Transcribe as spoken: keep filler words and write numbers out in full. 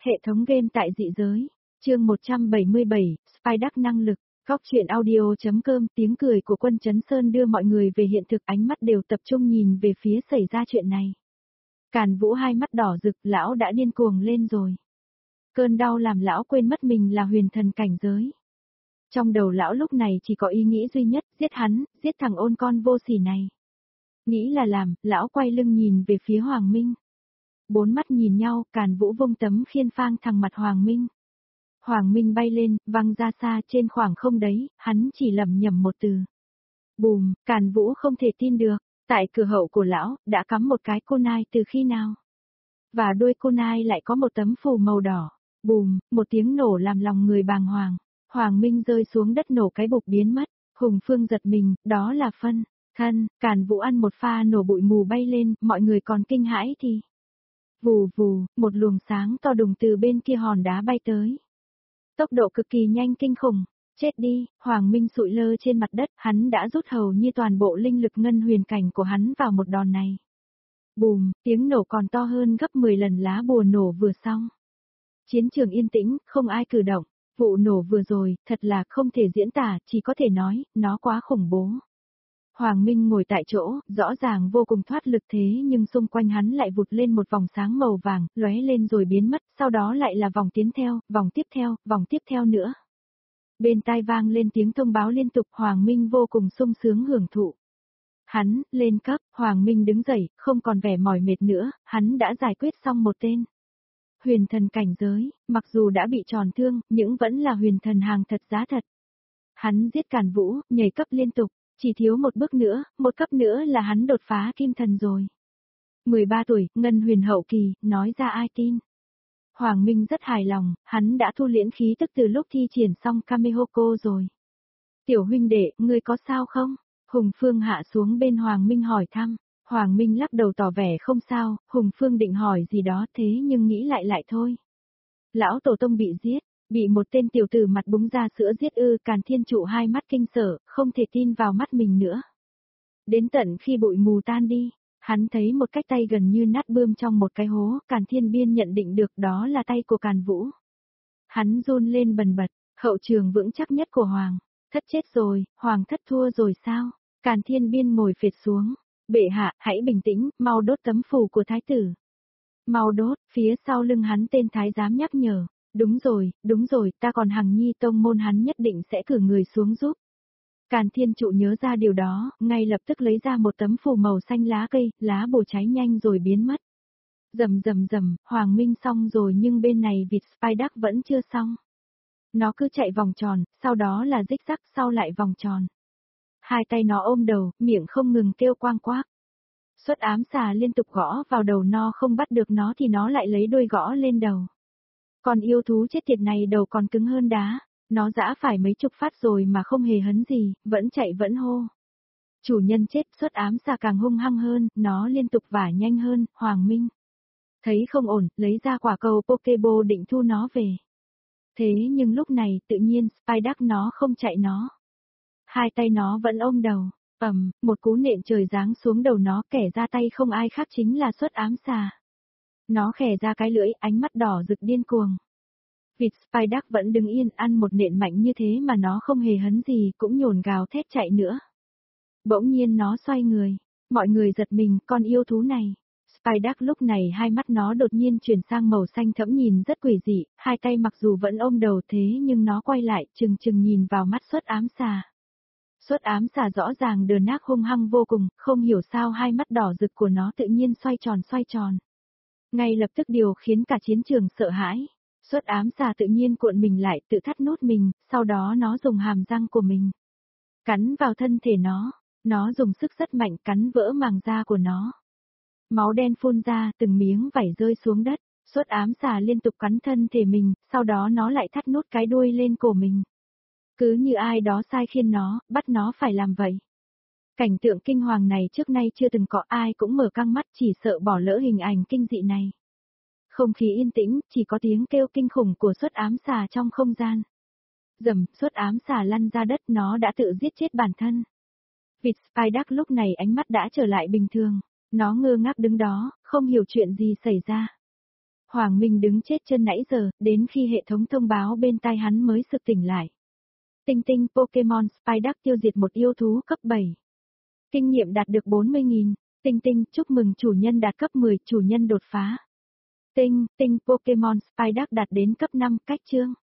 Hệ thống game tại dị giới. Chương một trăm bảy mươi bảy, Spider năng lực. Góc truyện audio.com. Tiếng cười của Quân Chấn Sơn đưa mọi người về hiện thực, ánh mắt đều tập trung nhìn về phía xảy ra chuyện này. Càn Vũ hai mắt đỏ rực, lão đã điên cuồng lên rồi. Cơn đau làm lão quên mất mình là huyền thần cảnh giới. Trong đầu lão lúc này chỉ có ý nghĩ duy nhất, giết hắn, giết thằng ôn con vô sỉ này. Nghĩ là làm, lão quay lưng nhìn về phía Hoàng Minh. Bốn mắt nhìn nhau, Càn Vũ vung tấm khiên phang thẳng mặt Hoàng Minh. Hoàng Minh bay lên, văng ra xa trên khoảng không đấy, hắn chỉ lẩm nhẩm một từ. Bùm, Càn Vũ không thể tin được, tại cửa hậu của lão, đã cắm một cái kunai từ khi nào? Và đuôi kunai lại có một tấm phù màu đỏ. Bùm, một tiếng nổ làm lòng người bàng hoàng. Hoàng Minh rơi xuống đất nổ cái bục biến mất. Hùng Phương giật mình, đó là phân, thân, Càn Vũ ăn một pha nổ bụi mù bay lên, mọi người còn kinh hãi thì. Vù vù, một luồng sáng to đùng từ bên kia hòn đá bay tới. Tốc độ cực kỳ nhanh kinh khủng. Chết đi, Hoàng Minh sụi lơ trên mặt đất, hắn đã rút hầu như toàn bộ linh lực ngân huyền cảnh của hắn vào một đòn này. Bùm, tiếng nổ còn to hơn gấp mười lần lá bùa nổ vừa xong. Chiến trường yên tĩnh, không ai cử động. Vụ nổ vừa rồi, thật là không thể diễn tả, chỉ có thể nói, nó quá khủng bố. Hoàng Minh ngồi tại chỗ, rõ ràng vô cùng thoát lực thế nhưng xung quanh hắn lại vụt lên một vòng sáng màu vàng, lóe lên rồi biến mất, sau đó lại là vòng tiến theo, vòng tiếp theo, vòng tiếp theo nữa. Bên tai vang lên tiếng thông báo liên tục, Hoàng Minh vô cùng sung sướng hưởng thụ. Hắn, lên cấp, Hoàng Minh đứng dậy, không còn vẻ mỏi mệt nữa, hắn đã giải quyết xong một tên. Huyền thần cảnh giới, mặc dù đã bị tròn thương, nhưng vẫn là huyền thần hàng thật giá thật. Hắn giết Càn Vũ, nhảy cấp liên tục, chỉ thiếu một bước nữa, một cấp nữa là hắn đột phá kim thần rồi. mười ba tuổi, ngân huyền hậu kỳ, nói ra ai tin. Hoàng Minh rất hài lòng, hắn đã thu liễn khí tức từ lúc thi triển xong Kamehoko rồi. Tiểu huynh đệ, ngươi có sao không? Hùng Phương hạ xuống bên Hoàng Minh hỏi thăm. Hoàng Minh lắc đầu tỏ vẻ không sao, Hùng Phương định hỏi gì đó thế nhưng nghĩ lại lại thôi. Lão tổ tông bị giết, bị một tên tiểu tử mặt búng ra sữa giết ư. Càn Thiên Trụ hai mắt kinh sợ, không thể tin vào mắt mình nữa. Đến tận khi bụi mù tan đi, hắn thấy một cái tay gần như nát bươm trong một cái hố, Càn Thiên Biên nhận định được đó là tay của Càn Vũ. Hắn run lên bần bật, hậu trường vững chắc nhất của Hoàng, thất chết rồi, Hoàng thất thua rồi sao? Càn Thiên Biên ngồi phệt xuống. Bệ hạ, hãy bình tĩnh, mau đốt tấm phù của thái tử. Mau đốt, phía sau lưng hắn tên thái giám nhắc nhở. Đúng rồi, đúng rồi, ta còn Hằng Nhi tông môn hắn nhất định sẽ cử người xuống giúp. Càn Thiên Trụ nhớ ra điều đó, ngay lập tức lấy ra một tấm phù màu xanh lá cây, lá bùa cháy nhanh rồi biến mất. Rầm rầm rầm, Hoàng Minh xong rồi nhưng bên này vịt Spider vẫn chưa xong. Nó cứ chạy vòng tròn, sau đó là rích rắc, sau lại vòng tròn. Hai tay nó ôm đầu, miệng không ngừng kêu quang quác. Xuất ám xà liên tục gõ vào đầu nó, không bắt được nó thì nó lại lấy đuôi gõ lên đầu. Còn yêu thú chết tiệt này đầu còn cứng hơn đá, nó giã phải mấy chục phát rồi mà không hề hấn gì, vẫn chạy vẫn hô. Chủ nhân chết, xuất ám xà càng hung hăng hơn, nó liên tục vả nhanh hơn. Hoàng Minh thấy không ổn, lấy ra quả cầu Pokeball định thu nó về. Thế nhưng lúc này tự nhiên Spider nó không chạy nó. Hai tay nó vẫn ôm đầu, ầm, một cú nện trời giáng xuống đầu nó, kẻ ra tay không ai khác chính là Xuất ám xà. Nó khè ra cái lưỡi, ánh mắt đỏ rực điên cuồng. Vịt Spider vẫn đứng yên, ăn một nện mạnh như thế mà nó không hề hấn gì, cũng nhổn gào thét chạy nữa. Bỗng nhiên nó xoay người, mọi người giật mình, con yêu thú này. Spider lúc này hai mắt nó đột nhiên chuyển sang màu xanh thẫm nhìn rất quỷ dị, hai tay mặc dù vẫn ôm đầu thế nhưng nó quay lại, chừng chừng nhìn vào mắt Xuất ám xà. Xuất ám xà rõ ràng đờ nác hung hăng vô cùng, không hiểu sao hai mắt đỏ rực của nó tự nhiên xoay tròn xoay tròn. Ngay lập tức điều khiến cả chiến trường sợ hãi. Xuất ám xà tự nhiên cuộn mình lại, tự thắt nút mình, sau đó nó dùng hàm răng của mình cắn vào thân thể nó, nó dùng sức rất mạnh cắn vỡ màng da của nó. Máu đen phun ra, từng miếng vảy rơi xuống đất, Xuất ám xà liên tục cắn thân thể mình, sau đó nó lại thắt nút cái đuôi lên cổ mình. Cứ như ai đó sai khiến nó, bắt nó phải làm vậy. Cảnh tượng kinh hoàng này trước nay chưa từng có, ai cũng mở căng mắt chỉ sợ bỏ lỡ hình ảnh kinh dị này. Không khí yên tĩnh, chỉ có tiếng kêu kinh khủng của Xuất ám xà trong không gian. Rầm, Xuất ám xà lăn ra đất, nó đã tự giết chết bản thân. Vịt Spider lúc này ánh mắt đã trở lại bình thường, nó ngơ ngác đứng đó, không hiểu chuyện gì xảy ra. Hoàng Minh đứng chết chân nãy giờ, đến khi hệ thống thông báo bên tai hắn mới sực tỉnh lại. Tinh tinh Pokemon Spider tiêu diệt một yêu thú cấp bảy. Kinh nghiệm đạt được bốn mươi nghìn. Tinh tinh, chúc mừng chủ nhân đạt cấp mười, chủ nhân đột phá. Tinh, tinh Pokemon Spider đạt đến cấp năm, cách chương.